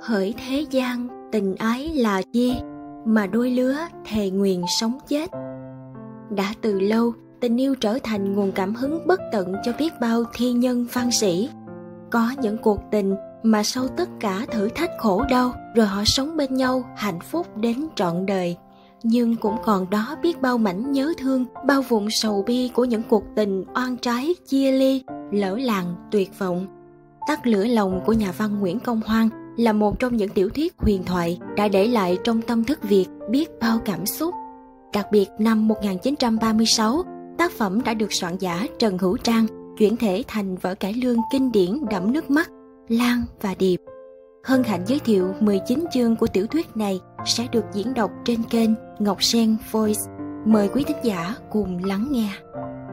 Hỡi thế gian, tình ái là chi, mà đôi lứa thề nguyền sống chết. Đã từ lâu, tình yêu trở thành nguồn cảm hứng bất tận cho biết bao thi nhân văn sĩ. Có những cuộc tình mà sau tất cả thử thách khổ đau, rồi họ sống bên nhau hạnh phúc đến trọn đời. Nhưng cũng còn đó biết bao mảnh nhớ thương, bao vùng sầu bi của những cuộc tình oan trái, chia ly, lỡ làng, tuyệt vọng. Tắt lửa lòng của nhà văn Nguyễn Công Hoan là một trong những tiểu thuyết huyền thoại đã để lại trong tâm thức Việt biết bao cảm xúc. Đặc biệt năm 1936, tác phẩm đã được soạn giả Trần Hữu Trang chuyển thể thành vở cải lương kinh điển đẫm nước mắt Lan và Điệp. Hân hạnh giới thiệu 19 chương của tiểu thuyết này sẽ được diễn đọc trên kênh Ngọc Sen Voice. Mời quý thính giả cùng lắng nghe.